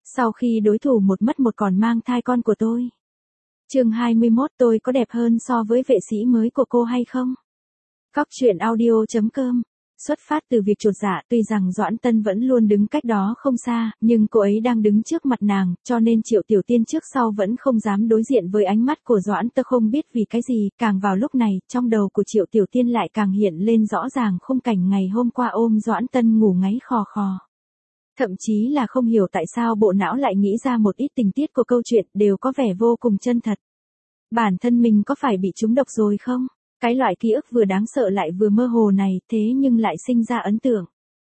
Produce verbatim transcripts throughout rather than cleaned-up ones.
Sau khi đối thủ một mất một còn mang thai con của tôi. Chương hai mươi mốt, tôi có đẹp hơn so với vệ sĩ mới của cô hay không? Cóc truyện audio chấm com. Xuất phát từ việc chột dạ, tuy rằng Doãn Tân vẫn luôn đứng cách đó không xa, nhưng cô ấy đang đứng trước mặt nàng, cho nên Triệu Tiểu Tiên trước sau vẫn không dám đối diện với ánh mắt của Doãn Tân. Không biết vì cái gì, càng vào lúc này, trong đầu của Triệu Tiểu Tiên lại càng hiện lên rõ ràng khung cảnh ngày hôm qua ôm Doãn Tân ngủ ngáy khò khò. Thậm chí là không hiểu tại sao bộ não lại nghĩ ra một ít tình tiết của câu chuyện đều có vẻ vô cùng chân thật. Bản thân mình có phải bị trúng độc rồi không? Cái loại ký ức vừa đáng sợ lại vừa mơ hồ này, thế nhưng lại sinh ra ấn tượng.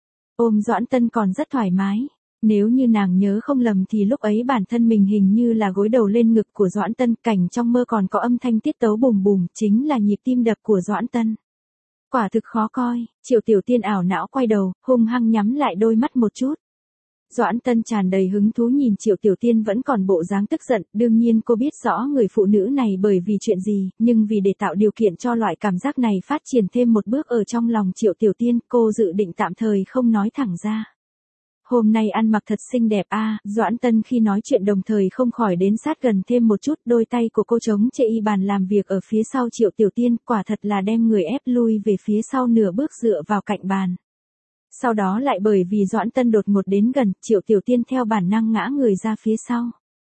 Ôm Doãn Tân còn rất thoải mái. Nếu như nàng nhớ không lầm thì lúc ấy bản thân mình hình như là gối đầu lên ngực của Doãn Tân, cảnh trong mơ còn có âm thanh tiết tấu bùm bùm, chính là nhịp tim đập của Doãn Tân. Quả thực khó coi. Triệu Tiểu Tiên ảo não quay đầu, hung hăng nhắm lại đôi mắt một chút. Doãn Tân tràn đầy hứng thú nhìn Triệu Tiểu Tiên vẫn còn bộ dáng tức giận, đương nhiên cô biết rõ người phụ nữ này bởi vì chuyện gì, nhưng vì để tạo điều kiện cho loại cảm giác này phát triển thêm một bước ở trong lòng Triệu Tiểu Tiên, cô dự định tạm thời không nói thẳng ra. Hôm nay ăn mặc thật xinh đẹp a, à, Doãn Tân khi nói chuyện đồng thời không khỏi đến sát gần thêm một chút, đôi tay của cô chống chệ y bàn làm việc ở phía sau Triệu Tiểu Tiên, quả thật là đem người ép lui về phía sau nửa bước dựa vào cạnh bàn. Sau đó lại bởi vì Doãn Tân đột ngột đến gần, Triệu Tiểu Tiên theo bản năng ngã người ra phía sau.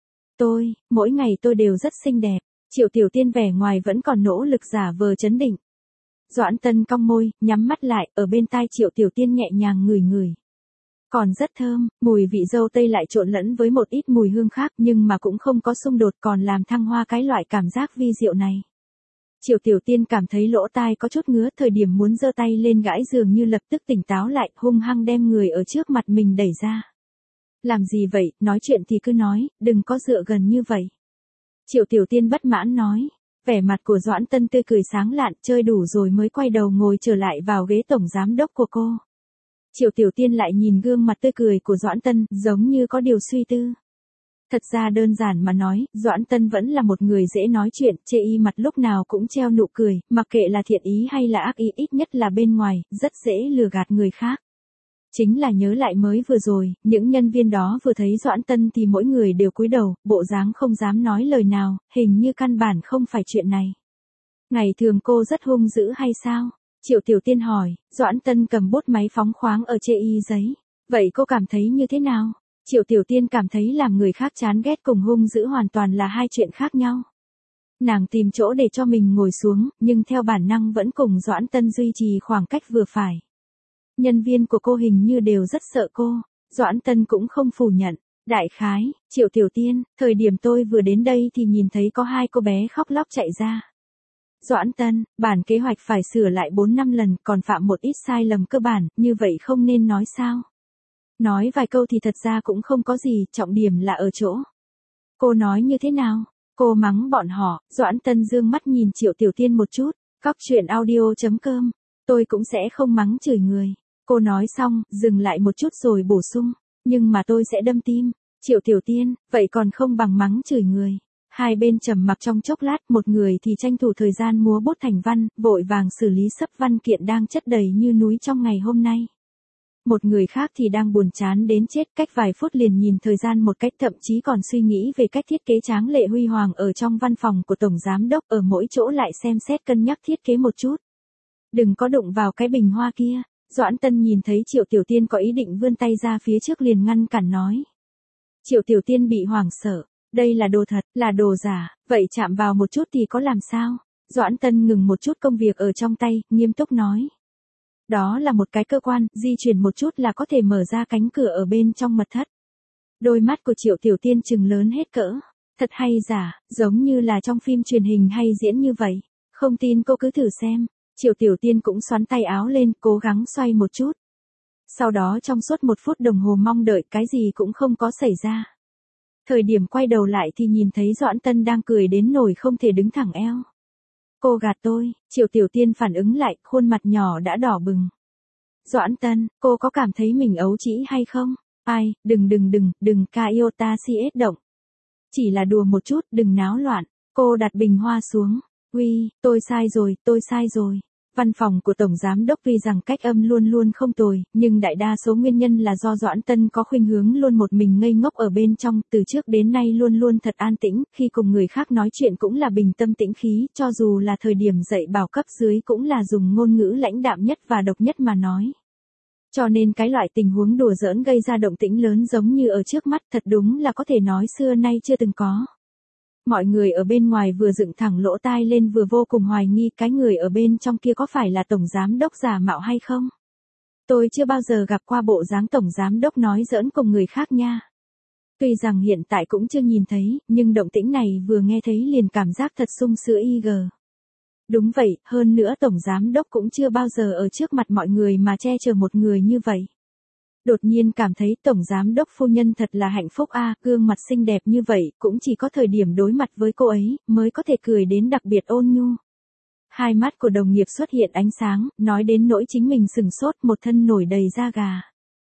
Tôi, mỗi ngày tôi đều rất xinh đẹp. Triệu Tiểu Tiên vẻ ngoài vẫn còn nỗ lực giả vờ trấn định. Doãn Tân cong môi, nhắm mắt lại, ở bên tai Triệu Tiểu Tiên nhẹ nhàng ngửi ngửi. Còn rất thơm, mùi vị dâu tây lại trộn lẫn với một ít mùi hương khác nhưng mà cũng không có xung đột, còn làm thăng hoa cái loại cảm giác vi diệu này. Triệu Tiểu Tiên cảm thấy lỗ tai có chút ngứa, thời điểm muốn giơ tay lên gãi dường như lập tức tỉnh táo lại, hung hăng đem người ở trước mặt mình đẩy ra. Làm gì vậy, nói chuyện thì cứ nói, đừng có dựa gần như vậy. Triệu Tiểu Tiên bất mãn nói. Vẻ mặt của Doãn Tân tươi cười sáng lạn, chơi đủ rồi mới quay đầu ngồi trở lại vào ghế tổng giám đốc của cô. Triệu Tiểu Tiên lại nhìn gương mặt tươi cười của Doãn Tân, giống như có điều suy tư. Thật ra đơn giản mà nói, Doãn Tân vẫn là một người dễ nói chuyện, chê y mặt lúc nào cũng treo nụ cười, mặc kệ là thiện ý hay là ác ý, ít nhất là bên ngoài, rất dễ lừa gạt người khác. Chính là nhớ lại mới vừa rồi, những nhân viên đó vừa thấy Doãn Tân thì mỗi người đều cúi đầu, bộ dáng không dám nói lời nào, hình như căn bản không phải chuyện này. Ngày thường cô rất hung dữ hay sao? Triệu Tiểu Tiên hỏi. Doãn Tân cầm bút máy phóng khoáng ở chê y giấy. Vậy cô cảm thấy như thế nào? Triệu Tiểu Tiên cảm thấy làm người khác chán ghét cùng hung dữ hoàn toàn là hai chuyện khác nhau. Nàng tìm chỗ để cho mình ngồi xuống, nhưng theo bản năng vẫn cùng Doãn Tân duy trì khoảng cách vừa phải. Nhân viên của cô hình như đều rất sợ cô, Doãn Tân cũng không phủ nhận. Đại khái, Triệu Tiểu Tiên, thời điểm tôi vừa đến đây thì nhìn thấy có hai cô bé khóc lóc chạy ra. Doãn Tân, bản kế hoạch phải sửa lại bốn năm lần, còn phạm một ít sai lầm cơ bản, như vậy không nên nói sao? Nói vài câu thì thật ra cũng không có gì, trọng điểm là ở chỗ. Cô nói như thế nào? Cô mắng bọn họ. Doãn Tân dương mắt nhìn Triệu Tiểu Tiên một chút. Cóc truyện audio chấm com. Tôi cũng sẽ không mắng chửi người. Cô nói xong, dừng lại một chút rồi bổ sung. Nhưng mà tôi sẽ đâm tim. Triệu Tiểu Tiên, vậy còn không bằng mắng chửi người. Hai bên trầm mặc trong chốc lát, một người thì tranh thủ thời gian múa bút thành văn, vội vàng xử lý sấp văn kiện đang chất đầy như núi trong ngày hôm nay. Một người khác thì đang buồn chán đến chết, cách vài phút liền nhìn thời gian một cách, thậm chí còn suy nghĩ về cách thiết kế tráng lệ huy hoàng ở trong văn phòng của Tổng Giám Đốc, ở mỗi chỗ lại xem xét cân nhắc thiết kế một chút. Đừng có đụng vào cái bình hoa kia. Doãn Tân nhìn thấy Triệu Tiểu Tiên có ý định vươn tay ra phía trước liền ngăn cản nói. Triệu Tiểu Tiên bị hoảng sợ. Đây là đồ thật, là đồ giả, vậy chạm vào một chút thì có làm sao? Doãn Tân ngừng một chút công việc ở trong tay, nghiêm túc nói. Đó là một cái cơ quan, di chuyển một chút là có thể mở ra cánh cửa ở bên trong mật thất. Đôi mắt của Triệu Tiểu Tiên trừng lớn hết cỡ. Thật hay giả, giống như là trong phim truyền hình hay diễn như vậy. Không tin cô cứ thử xem. Triệu Tiểu Tiên cũng xoắn tay áo lên, cố gắng xoay một chút. Sau đó trong suốt một phút đồng hồ mong đợi cái gì cũng không có xảy ra. Thời điểm quay đầu lại thì nhìn thấy Doãn Tân đang cười đến nổi không thể đứng thẳng eo. Cô gạt tôi. Triệu Tiểu Tiên phản ứng lại, khuôn mặt nhỏ đã đỏ bừng. Doãn Tân, cô có cảm thấy mình ấu trĩ hay không? Ai, đừng đừng đừng, đừng ca iota si ết động. Chỉ là đùa một chút, đừng náo loạn. Cô đặt bình hoa xuống. Uy, tôi sai rồi, tôi sai rồi. Văn phòng của Tổng Giám Đốc tuy rằng cách âm luôn luôn không tồi, nhưng đại đa số nguyên nhân là do Doãn Tân có khuynh hướng luôn một mình ngây ngốc ở bên trong, từ trước đến nay luôn luôn thật an tĩnh, khi cùng người khác nói chuyện cũng là bình tâm tĩnh khí, cho dù là thời điểm dạy bảo cấp dưới cũng là dùng ngôn ngữ lãnh đạm nhất và độc nhất mà nói. Cho nên cái loại tình huống đùa giỡn gây ra động tĩnh lớn giống như ở trước mắt thật đúng là có thể nói xưa nay chưa từng có. Mọi người ở bên ngoài vừa dựng thẳng lỗ tai lên vừa vô cùng hoài nghi cái người ở bên trong kia có phải là Tổng Giám Đốc giả mạo hay không. Tôi chưa bao giờ gặp qua bộ dáng Tổng Giám Đốc nói giỡn cùng người khác nha. Tuy rằng hiện tại cũng chưa nhìn thấy, nhưng động tĩnh này vừa nghe thấy liền cảm giác thật sung sữa y gờ. Đúng vậy, hơn nữa Tổng Giám Đốc cũng chưa bao giờ ở trước mặt mọi người mà che chở một người như vậy. Đột nhiên cảm thấy Tổng Giám Đốc phu nhân thật là hạnh phúc a, gương mặt xinh đẹp như vậy, cũng chỉ có thời điểm đối mặt với cô ấy, mới có thể cười đến đặc biệt ôn nhu. Hai mắt của đồng nghiệp xuất hiện ánh sáng, nói đến nỗi chính mình sừng sốt một thân nổi đầy da gà.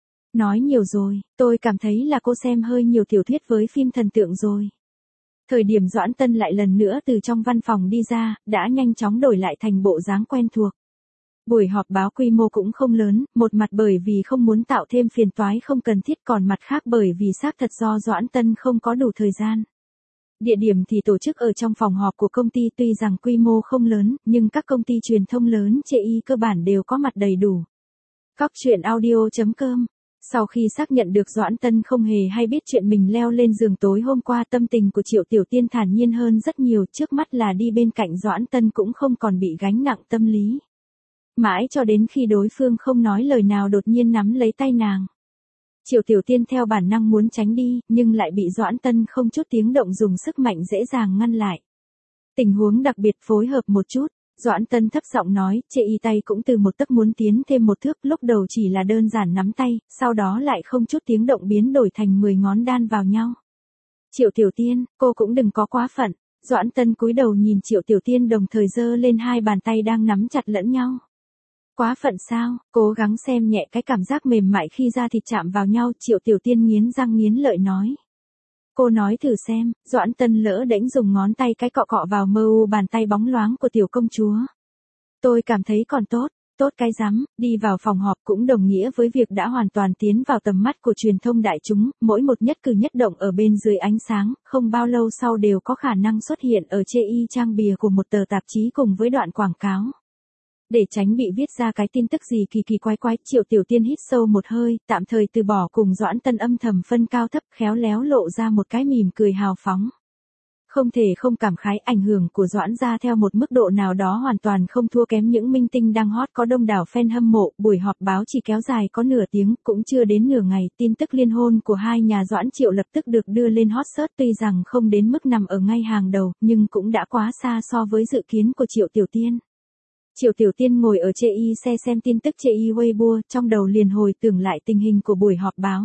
Nói nhiều rồi, tôi cảm thấy là cô xem hơi nhiều tiểu thuyết với phim thần tượng rồi. Thời điểm Doãn Tân lại lần nữa từ trong văn phòng đi ra, đã nhanh chóng đổi lại thành bộ dáng quen thuộc. Buổi họp báo quy mô cũng không lớn, một mặt bởi vì không muốn tạo thêm phiền toái không cần thiết, còn mặt khác bởi vì xác thật do Doãn Tân không có đủ thời gian. Địa điểm thì tổ chức ở trong phòng họp của công ty, tuy rằng quy mô không lớn, nhưng các công ty truyền thông lớn chê y cơ bản đều có mặt đầy đủ. Cóc truyện audio chấm com. Sau khi xác nhận được Doãn Tân không hề hay biết chuyện mình leo lên giường tối hôm qua, tâm tình của Triệu Tiểu Tiên thản nhiên hơn rất nhiều, trước mắt là đi bên cạnh Doãn Tân cũng không còn bị gánh nặng tâm lý. Mãi cho đến khi đối phương không nói lời nào đột nhiên nắm lấy tay nàng. Triệu Tiểu Tiên theo bản năng muốn tránh đi, nhưng lại bị Doãn Tân không chút tiếng động dùng sức mạnh dễ dàng ngăn lại. Tình huống đặc biệt phối hợp một chút, Doãn Tân thấp giọng nói, chê y tay cũng từ một tấc muốn tiến thêm một thước, lúc đầu chỉ là đơn giản nắm tay, sau đó lại không chút tiếng động biến đổi thành mười ngón đan vào nhau. Triệu Tiểu Tiên, cô cũng đừng có quá phận. Doãn Tân cúi đầu nhìn Triệu Tiểu Tiên đồng thời giơ lên hai bàn tay đang nắm chặt lẫn nhau. Quá phận sao, cố gắng xem nhẹ cái cảm giác mềm mại khi da thịt chạm vào nhau, Triệu Tiểu Tiên nghiến răng nghiến lợi nói. Cô nói thử xem, Doãn Tân lỡ đễnh dùng ngón tay cái cọ cọ vào mơ u bàn tay bóng loáng của tiểu công chúa. Tôi cảm thấy còn tốt, tốt cái rắm, đi vào phòng họp cũng đồng nghĩa với việc đã hoàn toàn tiến vào tầm mắt của truyền thông đại chúng, mỗi một nhất cử nhất động ở bên dưới ánh sáng, không bao lâu sau đều có khả năng xuất hiện ở chê y trang bìa của một tờ tạp chí cùng với đoạn quảng cáo. Để tránh bị viết ra cái tin tức gì kỳ kỳ quái quái, Triệu Tiểu Tiên hít sâu một hơi, tạm thời từ bỏ cùng Doãn Tân âm thầm phân cao thấp, khéo léo lộ ra một cái mỉm cười hào phóng. Không thể không cảm khái, ảnh hưởng của Doãn gia theo một mức độ nào đó hoàn toàn không thua kém những minh tinh đang hot có đông đảo fan hâm mộ. Buổi họp báo chỉ kéo dài có nửa tiếng, cũng chưa đến nửa ngày, tin tức liên hôn của hai nhà Doãn Triệu lập tức được đưa lên hot search, tuy rằng không đến mức nằm ở ngay hàng đầu, nhưng cũng đã quá xa so với dự kiến của Triệu Tiểu Tiên. Triệu Tiểu Tiên ngồi ở chê y xe xem tin tức chê y Weibo, trong đầu liền hồi tưởng lại tình hình của buổi họp báo.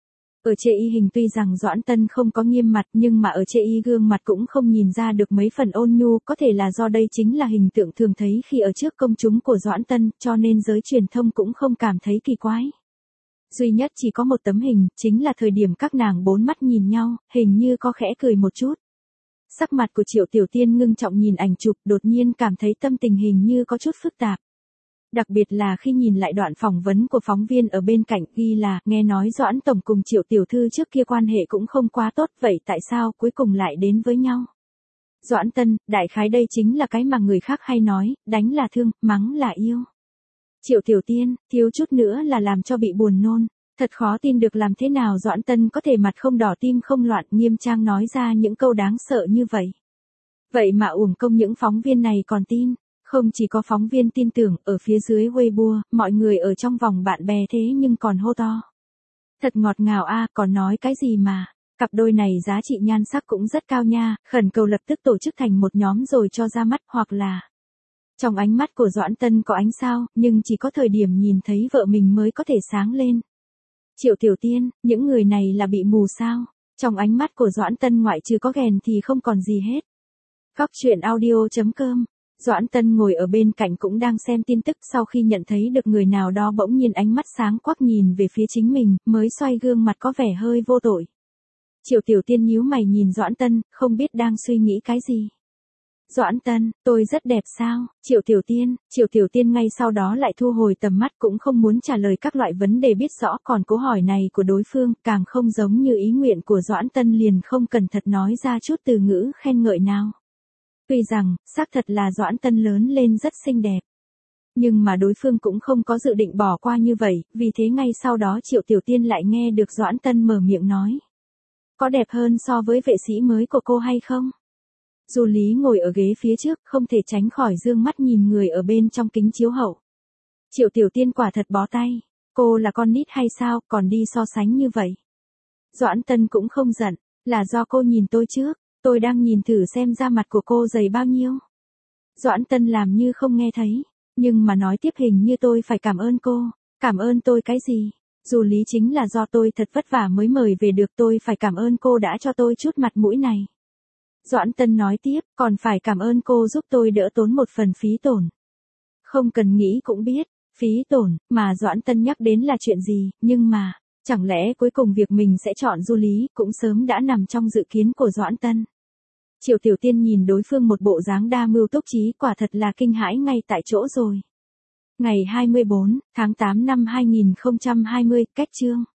Ở chê y hình tuy rằng Doãn Tân không có nghiêm mặt, nhưng mà ở chê y gương mặt cũng không nhìn ra được mấy phần ôn nhu, có thể là do đây chính là hình tượng thường thấy khi ở trước công chúng của Doãn Tân, cho nên giới truyền thông cũng không cảm thấy kỳ quái. Duy nhất chỉ có một tấm hình, chính là thời điểm các nàng bốn mắt nhìn nhau, hình như có khẽ cười một chút. Sắc mặt của Triệu Tiểu Tiên ngưng trọng nhìn ảnh chụp, đột nhiên cảm thấy tâm tình hình như có chút phức tạp. Đặc biệt là khi nhìn lại đoạn phỏng vấn của phóng viên ở bên cạnh, ghi là, nghe nói Doãn Tổng cùng Triệu Tiểu Thư trước kia quan hệ cũng không quá tốt, vậy tại sao cuối cùng lại đến với nhau? Doãn Tân, đại khái đây chính là cái mà người khác hay nói, đánh là thương, mắng là yêu. Triệu Tiểu Tiên, thiếu chút nữa là làm cho bị buồn nôn. Thật khó tin được làm thế nào Doãn Tân có thể mặt không đỏ tim không loạn, nghiêm trang nói ra những câu đáng sợ như vậy. Vậy mà uổng công những phóng viên này còn tin. Không chỉ có phóng viên tin tưởng, ở phía dưới Weibo, mọi người ở trong vòng bạn bè thế nhưng còn hô to. Thật ngọt ngào a, còn nói cái gì mà, cặp đôi này giá trị nhan sắc cũng rất cao nha, khẩn cầu lập tức tổ chức thành một nhóm rồi cho ra mắt, hoặc là... Trong ánh mắt của Doãn Tân có ánh sao, nhưng chỉ có thời điểm nhìn thấy vợ mình mới có thể sáng lên. Triệu Tiểu Tiên, những người này là bị mù sao? Trong ánh mắt của Doãn Tân ngoại trừ có ghèn thì không còn gì hết. Cóc truyện audio chấm com. Doãn Tân ngồi ở bên cạnh cũng đang xem tin tức, sau khi nhận thấy được người nào đó bỗng nhiên ánh mắt sáng quắc nhìn về phía chính mình, mới xoay gương mặt có vẻ hơi vô tội. Triệu Tiểu Tiên nhíu mày nhìn Doãn Tân, không biết đang suy nghĩ cái gì. Doãn Tân, tôi rất đẹp sao? Triệu Tiểu Tiên, Triệu Tiểu Tiên ngay sau đó lại thu hồi tầm mắt cũng không muốn trả lời các loại vấn đề biết rõ, còn câu hỏi này của đối phương càng không giống như ý nguyện của Doãn Tân liền không cần thật nói ra chút từ ngữ khen ngợi nào. Tuy rằng, xác thật là Doãn Tân lớn lên rất xinh đẹp. Nhưng mà đối phương cũng không có dự định bỏ qua như vậy, vì thế ngay sau đó Triệu Tiểu Tiên lại nghe được Doãn Tân mở miệng nói. Có đẹp hơn so với vệ sĩ mới của cô hay không? Du Lý ngồi ở ghế phía trước, không thể tránh khỏi dương mắt nhìn người ở bên trong kính chiếu hậu. Triệu Tiểu Tiên quả thật bó tay. Cô là con nít hay sao, còn đi so sánh như vậy? Doãn Tân cũng không giận, là do cô nhìn tôi trước, tôi đang nhìn thử xem da mặt của cô dày bao nhiêu. Doãn Tân làm như không nghe thấy, nhưng mà nói tiếp hình như tôi phải cảm ơn cô. Cảm ơn tôi cái gì? Du Lý chính là do tôi thật vất vả mới mời về được, tôi phải cảm ơn cô đã cho tôi chút mặt mũi này. Doãn Tân nói tiếp, còn phải cảm ơn cô giúp tôi đỡ tốn một phần phí tổn. Không cần nghĩ cũng biết, phí tổn, mà Doãn Tân nhắc đến là chuyện gì, nhưng mà, chẳng lẽ cuối cùng việc mình sẽ chọn Du Lý cũng sớm đã nằm trong dự kiến của Doãn Tân. Triệu Tiểu Tiên nhìn đối phương một bộ dáng đa mưu túc trí quả thật là kinh hãi ngay tại chỗ rồi. Ngày hai mươi bốn tháng tám năm hai nghìn không trăm hai mươi, cách chương.